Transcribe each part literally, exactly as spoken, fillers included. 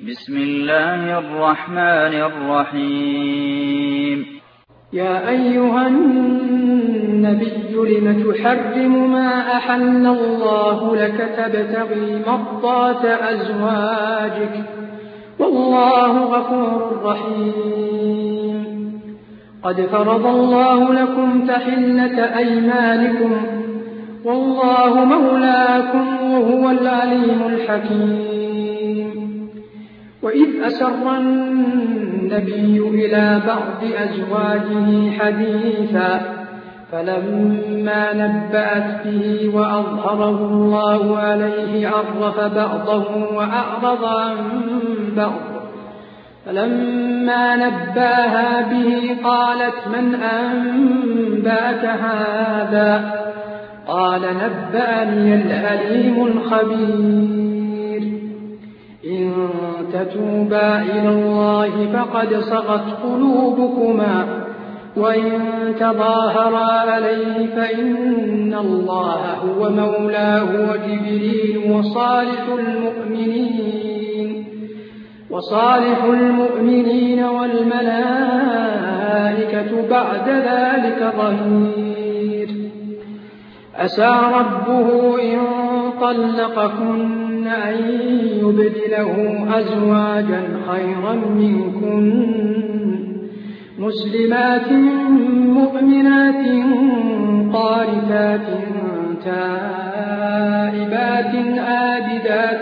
بسم الله الرحمن الرحيم. يا أيها النبي لم تحرم ما أحل الله لك تبتغي مرضات أزواجك والله غفور رحيم. قد فرض الله لكم تحلة أيمانكم والله مولاكم وهو العليم الحكيم. وإذ أسر النبي إلى بعض أزواجه حديثا فلما نبأت به وأظهره الله عليه عرف بعضه وأعرض عن بعض. فلما نبأها به قالت من أنبأك هذا؟ قال نبأني العليم الخبير. إن تتوبا إلى الله فقد صغت قلوبكما وإن تظاهرا عليه فإن الله هو مولاه وجبريل وصالح المؤمنين وصالح المؤمنين والملائكة بعد ذلك ظهير. عسى ربه إن طلقكن أن يبدله أزواجا خيرا منكن مسلمات مؤمنات قانتات تائبات عابدات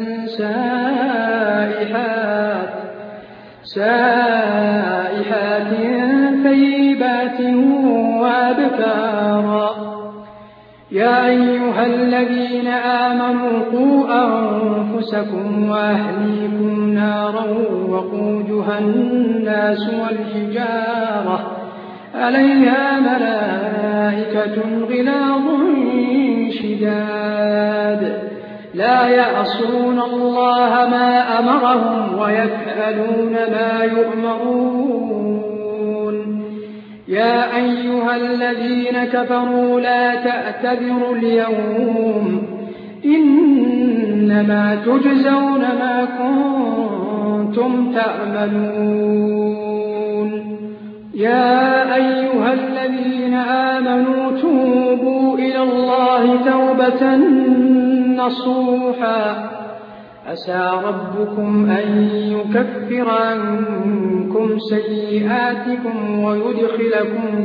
سائحات سائحات ثيبات وأبكارا. يا أيها الذين آمنوا قوا أنفسكم وأهليكم نارا وقودها الناس والحجارة عليها ملائكة غلاظ شداد لا يعصون الله ما أمرهم ويفعلون ما يؤمرون. يا أيها الذين كفروا لا تعتذروا اليوم إنما تجزون ما كنتم تعملون. يا أيها الذين آمنوا توبوا إلى الله توبة نصوحا عسى ربكم أن يكفر عنكم سيئاتكم ويدخلكم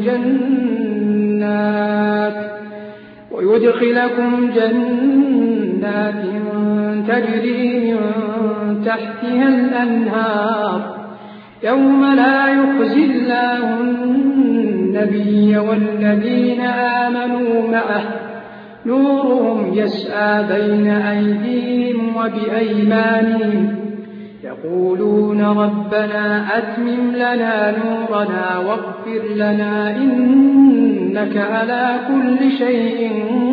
جنات ويدخلكم جنات تجري من تحتها الأنهار يوم لا يخزي الله النبي والذين آمنوا معه نورهم يسعى بين أيديهم وبأيمانهم يقولون ربنا أتمم لنا نورنا واغفر لنا إنك على كل شيء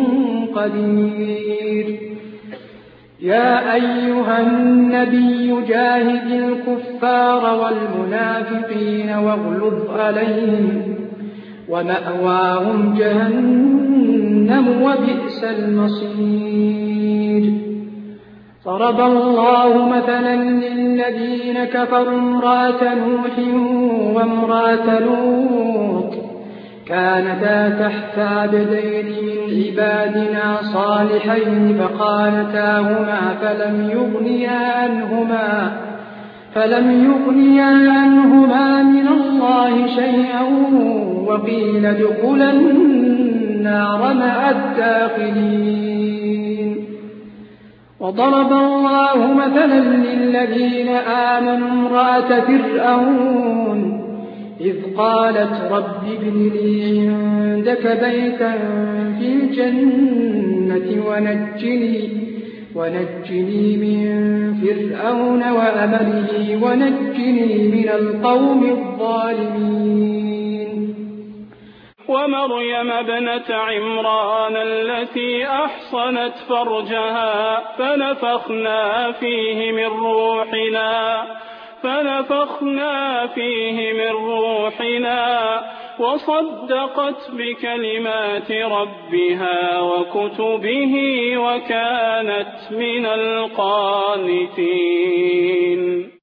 قدير. يا أيها النبي جاهد الكفار والمنافقين واغلظ عليهم ومأواهم جهنم وبئس المصير. ضرب الله مثلا للذين كفروا امرأة نوح وامرأة لوط كانتا تحت عبدين من عبادنا صالحين فخانتاهما فلم يغنيا عنهما فلم يغنيا عنهما من الله شيئا وقيل ادخلا النار مع الداخلين. وضرب الله مثلا للذين آمنوا امرأة فرعون إذ قالت رب ابن لي عندك بيتا في الجنة ونجني ونجني من فرعون وعمله ونجني من القوم الظالمين. ومريم ابنة عمران التي أحصنت فرجها فنفخنا فيه من روحنا فنفخنا فيه من روحنا وصدقت بكلمات ربها وكتبه وكانت من القانتين.